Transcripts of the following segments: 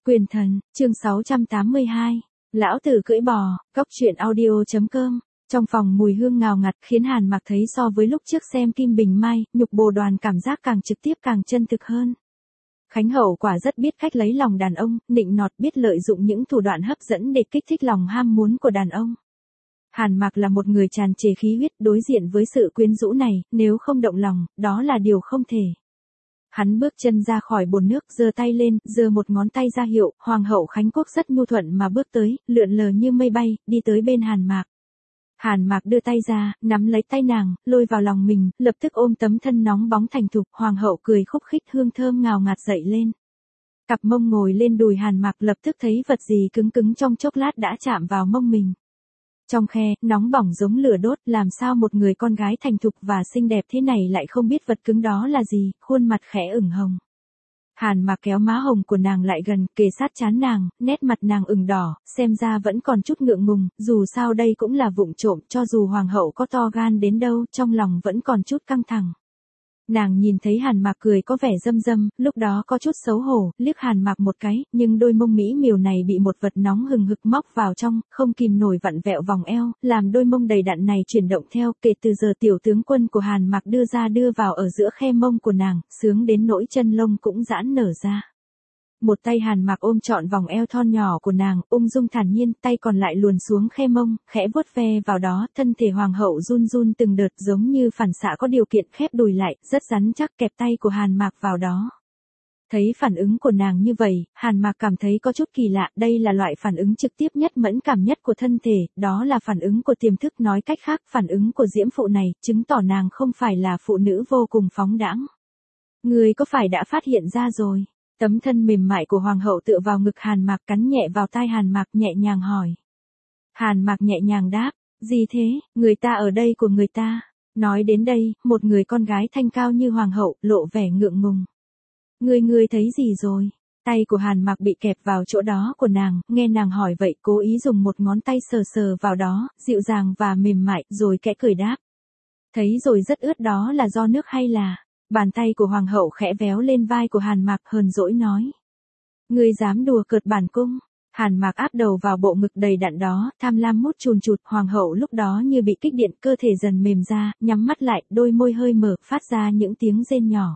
Quyền thần, chương 682. Lão tử cưỡi bò, góc truyện audio.com. Trong phòng mùi hương ngào ngạt khiến Hàn Mặc thấy so với lúc trước xem Kim Bình Mai, nhục bồ đoàn cảm giác càng trực tiếp càng chân thực hơn. Khánh Hậu quả rất biết cách lấy lòng đàn ông, nịnh nọt biết lợi dụng những thủ đoạn hấp dẫn để kích thích lòng ham muốn của đàn ông. Hàn Mặc là một người tràn trề khí huyết, đối diện với sự quyến rũ này, nếu không động lòng, đó là điều không thể. Hắn bước chân ra khỏi bồn nước, giơ tay lên, giơ một ngón tay ra hiệu, Hoàng hậu Khánh Quốc rất nhu thuận mà bước tới, lượn lờ như mây bay, đi tới bên Hàn Mặc. Hàn Mặc đưa tay ra, nắm lấy tay nàng, lôi vào lòng mình, lập tức ôm tấm thân nóng bóng thành thục, Hoàng hậu cười khúc khích, hương thơm ngào ngạt dậy lên. Cặp mông ngồi lên đùi Hàn Mặc, lập tức thấy vật gì cứng cứng trong chốc lát đã chạm vào mông mình. Trong khe, nóng bỏng giống lửa đốt, làm sao một người con gái thành thục và xinh đẹp thế này lại không biết vật cứng đó là gì, khuôn mặt khẽ ửng hồng. Hàn Mặc kéo má hồng của nàng lại gần, kề sát trán nàng, nét mặt nàng ửng đỏ, xem ra vẫn còn chút ngượng ngùng, dù sao đây cũng là vụng trộm, cho dù hoàng hậu có to gan đến đâu, trong lòng vẫn còn chút căng thẳng. Nàng nhìn thấy Hàn Mặc cười có vẻ dâm dâm, lúc đó có chút xấu hổ, liếc Hàn Mặc một cái, nhưng đôi mông mỹ miều này bị một vật nóng hừng hực móc vào trong, không kìm nổi vặn vẹo vòng eo, làm đôi mông đầy đặn này chuyển động theo, kể từ giờ tiểu tướng quân của Hàn Mặc đưa vào ở giữa khe mông của nàng, sướng đến nỗi chân lông cũng giãn nở ra. Một tay Hàn Mặc ôm trọn vòng eo thon nhỏ của nàng, ung dung thản nhiên, tay còn lại luồn xuống khe mông, khẽ vuốt ve vào đó, thân thể hoàng hậu run run từng đợt giống như phản xạ có điều kiện khép đùi lại, rất rắn chắc, kẹp tay của Hàn Mặc vào đó. Thấy phản ứng của nàng như vậy, Hàn Mặc cảm thấy có chút kỳ lạ, đây là loại phản ứng trực tiếp nhất mẫn cảm nhất của thân thể, đó là phản ứng của tiềm thức, nói cách khác, phản ứng của diễm phụ này, chứng tỏ nàng không phải là phụ nữ vô cùng phóng đãng. Người có phải đã phát hiện ra rồi? Tấm thân mềm mại của hoàng hậu tựa vào ngực Hàn Mặc, cắn nhẹ vào tai Hàn Mặc, nhẹ nhàng hỏi. Hàn Mặc nhẹ nhàng đáp, gì thế, người ta ở đây của người ta. Nói đến đây, một người con gái thanh cao như hoàng hậu, lộ vẻ ngượng ngùng. Ngươi thấy gì rồi? Tay của Hàn Mặc bị kẹp vào chỗ đó của nàng, nghe nàng hỏi vậy, cố ý dùng một ngón tay sờ sờ vào đó, dịu dàng và mềm mại, rồi kẽ cười đáp. Thấy rồi, rất ướt, đó là do nước hay là... Bàn tay của hoàng hậu khẽ véo lên vai của Hàn Mặc, hờn dỗi nói. Ngươi dám đùa cợt bản cung? Hàn Mặc áp đầu vào bộ ngực đầy đặn đó, tham lam mút chùn chụt, hoàng hậu lúc đó như bị kích điện, cơ thể dần mềm ra, nhắm mắt lại, đôi môi hơi mở, phát ra những tiếng rên nhỏ.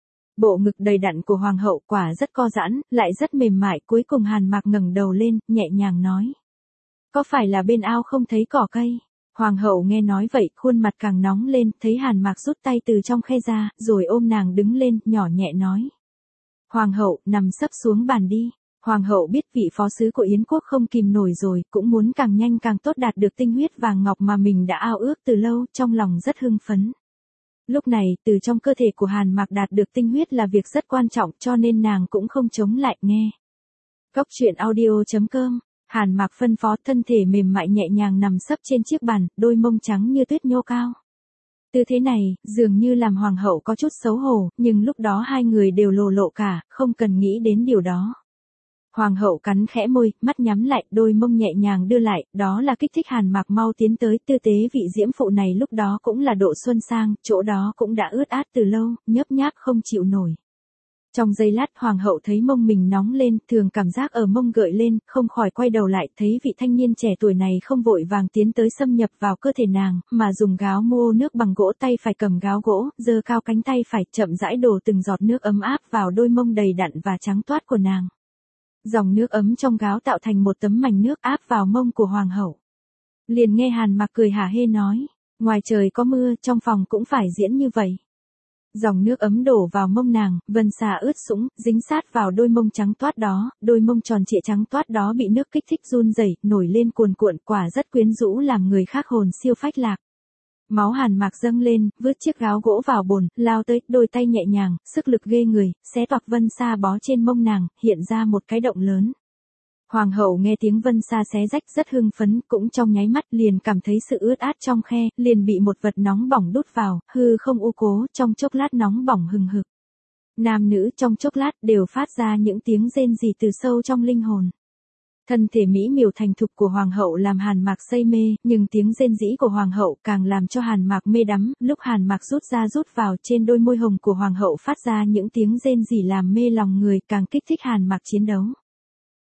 Bộ ngực đầy đặn của hoàng hậu quả rất co giãn, lại rất mềm mại, cuối cùng Hàn Mặc ngẩng đầu lên, nhẹ nhàng nói. Có phải là bên ao không thấy cỏ cây? Hoàng hậu nghe nói vậy, khuôn mặt càng nóng lên, thấy Hàn Mặc rút tay từ trong khe ra, rồi ôm nàng đứng lên, nhỏ nhẹ nói. Hoàng hậu, nằm sấp xuống bàn đi. Hoàng hậu biết vị phó sứ của Yến quốc không kìm nổi rồi, cũng muốn càng nhanh càng tốt đạt được tinh huyết vàng ngọc mà mình đã ao ước từ lâu, trong lòng rất hưng phấn. Lúc này, từ trong cơ thể của Hàn Mặc đạt được tinh huyết là việc rất quan trọng, cho nên nàng cũng không chống lại, nghe. Góc truyện audio.com. Hàn Mặc phân phó, thân thể mềm mại nhẹ nhàng nằm sấp trên chiếc bàn, đôi mông trắng như tuyết nhô cao. Tư thế này, dường như làm hoàng hậu có chút xấu hổ, nhưng lúc đó hai người đều lộ lộ cả, không cần nghĩ đến điều đó. Hoàng hậu cắn khẽ môi, mắt nhắm lại, đôi mông nhẹ nhàng đưa lại, đó là kích thích Hàn Mặc mau tiến tới, tư tế vị diễm phụ này lúc đó cũng là độ xuân sang, chỗ đó cũng đã ướt át từ lâu, nhớp nháp không chịu nổi. Trong giây lát, hoàng hậu thấy mông mình nóng lên, thường cảm giác ở mông gợi lên, không khỏi quay đầu lại, thấy vị thanh niên trẻ tuổi này không vội vàng tiến tới xâm nhập vào cơ thể nàng, mà dùng gáo mua nước bằng gỗ, tay phải cầm gáo gỗ, giơ cao cánh tay phải, chậm rãi đổ từng giọt nước ấm áp vào đôi mông đầy đặn và trắng toát của nàng. Dòng nước ấm trong gáo tạo thành một tấm mảnh nước áp vào mông của hoàng hậu. Liền nghe Hàn Mặc cười hả hê nói, ngoài trời có mưa, trong phòng cũng phải diễn như vậy. Dòng nước ấm đổ vào mông nàng, vân xa ướt sũng, dính sát vào đôi mông trắng toát đó, đôi mông tròn trịa trắng toát đó bị nước kích thích run rẩy, nổi lên cuồn cuộn, quả rất quyến rũ làm người khác hồn siêu phách lạc. Máu Hàn Mặc dâng lên, vứt chiếc gáo gỗ vào bồn, lao tới, đôi tay nhẹ nhàng, sức lực ghê người, xé toạc vân xa bó trên mông nàng, hiện ra một cái động lớn. Hoàng hậu nghe tiếng vân xa xé rách rất hưng phấn, cũng trong nháy mắt liền cảm thấy sự ướt át trong khe, liền bị một vật nóng bỏng đút vào, hư không u cố, trong chốc lát nóng bỏng hừng hực. Nam nữ trong chốc lát đều phát ra những tiếng rên rỉ từ sâu trong linh hồn. Thân thể mỹ miều thành thục của hoàng hậu làm Hàn Mặc say mê, nhưng tiếng rên rỉ của hoàng hậu càng làm cho Hàn Mặc mê đắm, lúc Hàn Mặc rút ra rút vào trên đôi môi hồng của hoàng hậu phát ra những tiếng rên rỉ làm mê lòng người, càng kích thích Hàn Mặc chiến đấu.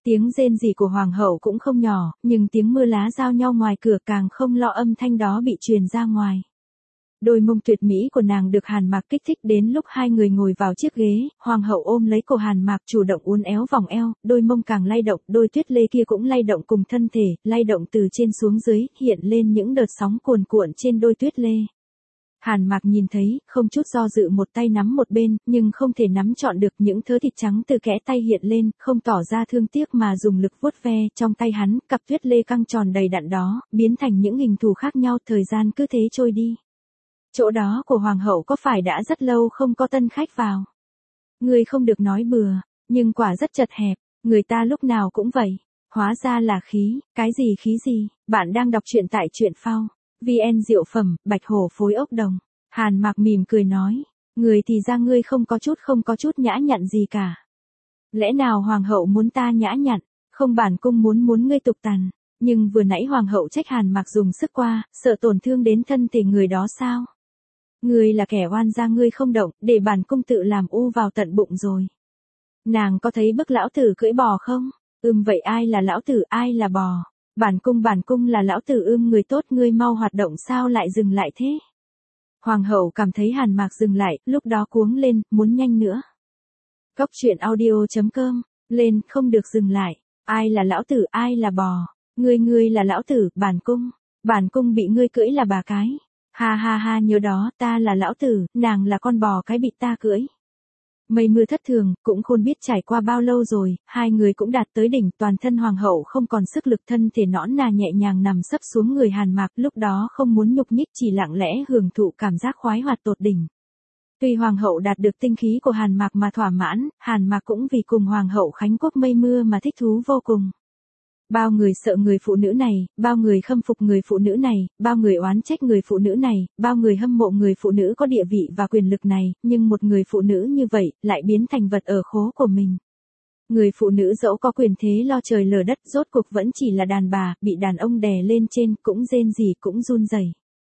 Tiếng rên rỉ của hoàng hậu cũng không nhỏ, nhưng tiếng mưa lá giao nhau ngoài cửa càng không lo âm thanh đó bị truyền ra ngoài. Đôi mông tuyệt mỹ của nàng được Hàn Mạc kích thích đến lúc hai người ngồi vào chiếc ghế, hoàng hậu ôm lấy cổ Hàn Mạc chủ động uốn éo vòng eo, đôi mông càng lay động, đôi tuyết lê kia cũng lay động cùng thân thể, lay động từ trên xuống dưới, hiện lên những đợt sóng cuồn cuộn trên đôi tuyết lê. Hàn Mạc nhìn thấy, không chút do dự một tay nắm một bên, nhưng không thể nắm trọn được, những thớ thịt trắng từ kẽ tay hiện lên, không tỏ ra thương tiếc mà dùng lực vuốt ve, trong tay hắn, cặp tuyết lê căng tròn đầy đặn đó, biến thành những hình thù khác nhau, thời gian cứ thế trôi đi. Chỗ đó của hoàng hậu có phải đã rất lâu không có tân khách vào? Ngươi không được nói bừa, nhưng quả rất chật hẹp, người ta lúc nào cũng vậy. Hóa ra là khí, cái gì khí gì? Bạn đang đọc truyện tại truyện phao. VN Diệu Phẩm, Bạch Hổ phối ốc đồng. Hàn Mạc mỉm cười nói, người thì ra ngươi không có chút nhã nhặn gì cả. Lẽ nào hoàng hậu muốn ta nhã nhặn, không bản cung muốn ngươi tục tằn, nhưng vừa nãy hoàng hậu trách Hàn Mạc dùng sức qua, sợ tổn thương đến thân thể người đó sao? Ngươi là kẻ oan gia, ngươi không động, để bản cung tự làm u vào tận bụng rồi. Nàng có thấy bức lão tử cưỡi bò không? Vậy ai là lão tử, ai là bò? Bản cung là lão tử người tốt, ngươi mau hoạt động sao lại dừng lại thế? Hoàng hậu cảm thấy Hàn Mạc dừng lại, lúc đó cuống lên, muốn nhanh nữa. Cốc truyện audio.com, lên, không được dừng lại. Ai là lão tử, ai là bò? Ngươi là lão tử, bản cung bị ngươi cưỡi là bà cái. Ha ha ha, nhớ đó, ta là lão tử, nàng là con bò cái bị ta cưỡi. Mây mưa thất thường, cũng khôn biết trải qua bao lâu rồi, hai người cũng đạt tới đỉnh, toàn thân hoàng hậu không còn sức lực, thân thể nõn nà nhẹ nhàng nằm sấp xuống người Hàn Mạc, lúc đó không muốn nhúc nhích, chỉ lặng lẽ hưởng thụ cảm giác khoái hoạt tột đỉnh. Tuy hoàng hậu đạt được tinh khí của Hàn Mạc mà thỏa mãn, Hàn Mạc cũng vì cùng hoàng hậu khánh quốc mây mưa mà thích thú vô cùng. Bao người sợ người phụ nữ này, bao người khâm phục người phụ nữ này, bao người oán trách người phụ nữ này, bao người hâm mộ người phụ nữ có địa vị và quyền lực này, nhưng một người phụ nữ như vậy, lại biến thành vật ở khố của mình. Người phụ nữ dẫu có quyền thế lo trời lở đất, rốt cuộc vẫn chỉ là đàn bà, bị đàn ông đè lên trên, cũng rên rỉ cũng run rẩy.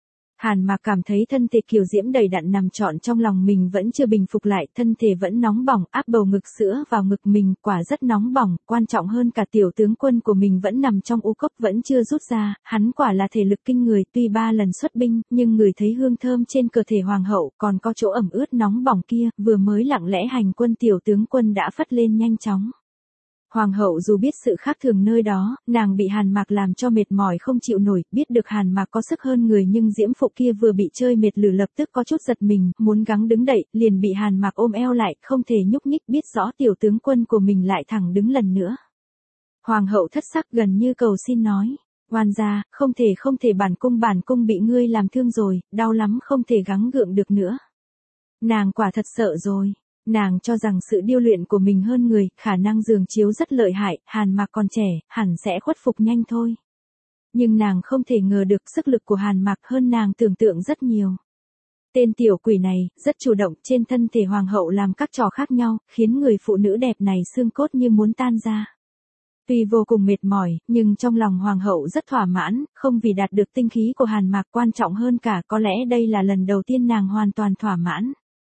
Hàn Mạc cảm thấy thân thể kiều diễm đầy đặn nằm trọn trong lòng mình vẫn chưa bình phục lại, thân thể vẫn nóng bỏng, áp bầu ngực sữa vào ngực mình, quả rất nóng bỏng, quan trọng hơn cả tiểu tướng quân của mình vẫn nằm trong u cốc vẫn chưa rút ra, hắn quả là thể lực kinh người, tuy 3 lần xuất binh, nhưng người thấy hương thơm trên cơ thể hoàng hậu, còn có chỗ ẩm ướt nóng bỏng kia, vừa mới lặng lẽ hành quân tiểu tướng quân đã phất lên nhanh chóng. Hoàng hậu dù biết sự khác thường nơi đó, nàng bị Hàn Mạc làm cho mệt mỏi không chịu nổi, biết được Hàn Mạc có sức hơn người nhưng diễm phụ kia vừa bị chơi mệt lử lập tức có chút giật mình, muốn gắng đứng dậy, liền bị Hàn Mạc ôm eo lại, không thể nhúc nhích, biết rõ tiểu tướng quân của mình lại thẳng đứng lần nữa. Hoàng hậu thất sắc gần như cầu xin nói, oan gia, không thể, bản cung bị ngươi làm thương rồi, đau lắm, không thể gắng gượng được nữa. Nàng quả thật sợ rồi. Nàng cho rằng sự điêu luyện của mình hơn người, khả năng giường chiếu rất lợi hại, Hàn Mạc còn trẻ, hẳn sẽ khuất phục nhanh thôi. Nhưng nàng không thể ngờ được sức lực của Hàn Mạc hơn nàng tưởng tượng rất nhiều. Tên tiểu quỷ này, rất chủ động, trên thân thể hoàng hậu làm các trò khác nhau, khiến người phụ nữ đẹp này xương cốt như muốn tan ra. Tuy vô cùng mệt mỏi, nhưng trong lòng hoàng hậu rất thỏa mãn, không vì đạt được tinh khí của Hàn Mạc, quan trọng hơn cả, có lẽ đây là lần đầu tiên nàng hoàn toàn thỏa mãn.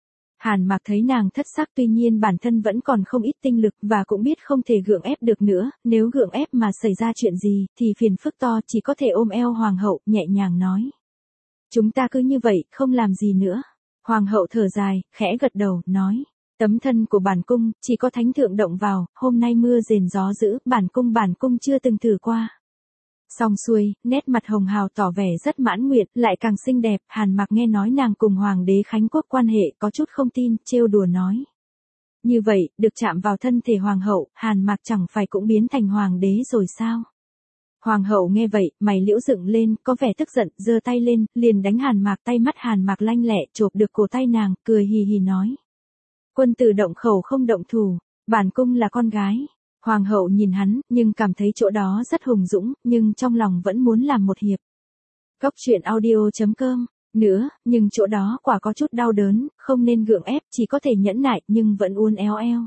Hàn Mạc thấy nàng thất sắc, tuy nhiên bản thân vẫn còn không ít tinh lực và cũng biết không thể gượng ép được nữa, nếu gượng ép mà xảy ra chuyện gì thì phiền phức to, chỉ có thể ôm eo hoàng hậu, nhẹ nhàng nói. Chúng ta cứ như vậy, không làm gì nữa. Hoàng hậu thở dài, khẽ gật đầu, nói. Tấm thân của bản cung, chỉ có thánh thượng động vào, hôm nay mưa rền gió dữ, bản cung chưa từng thử qua. Xong xuôi, nét mặt hồng hào tỏ vẻ rất mãn nguyện, lại càng xinh đẹp, Hàn Mạc nghe nói nàng cùng hoàng đế khánh quốc quan hệ, có chút không tin, trêu đùa nói. Như vậy, được chạm vào thân thể hoàng hậu, Hàn Mạc chẳng phải cũng biến thành hoàng đế rồi sao? Hoàng hậu nghe vậy, mày liễu dựng lên, có vẻ tức giận, giơ tay lên, liền đánh Hàn Mạc, tay mắt Hàn Mạc lanh lẹ, chộp được cổ tay nàng, cười hì hì nói. Quân tử động khẩu không động thủ, bản cung là con gái. Hoàng hậu nhìn hắn, nhưng cảm thấy chỗ đó rất hùng dũng, nhưng trong lòng vẫn muốn làm một hiệp. Cốc truyện audio.com, nữa, nhưng chỗ đó quả có chút đau đớn, không nên gượng ép, chỉ có thể nhẫn nại, nhưng vẫn uốn éo eo.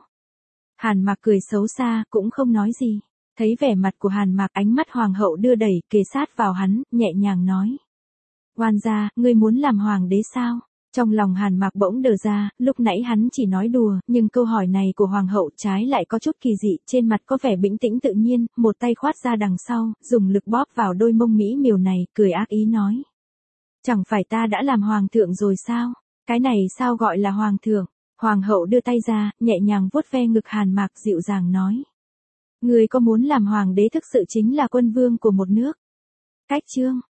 Hàn Mạc cười xấu xa, cũng không nói gì. Thấy vẻ mặt của Hàn Mạc, ánh mắt hoàng hậu đưa đẩy, kề sát vào hắn, nhẹ nhàng nói. Oan gia, ngươi muốn làm hoàng đế sao? Trong lòng Hàn Mạc bỗng đờ ra, lúc nãy hắn chỉ nói đùa, nhưng câu hỏi này của Hoàng hậu trái lại có chút kỳ dị, trên mặt có vẻ bình tĩnh tự nhiên, một tay khoát ra đằng sau, dùng lực bóp vào đôi mông mỹ miều này, cười ác ý nói. Chẳng phải ta đã làm hoàng thượng rồi sao? Cái này sao gọi là hoàng thượng? Hoàng hậu đưa tay ra, nhẹ nhàng vuốt ve ngực Hàn Mạc dịu dàng nói. Người có muốn làm hoàng đế thực sự chính là quân vương của một nước. Cách chương.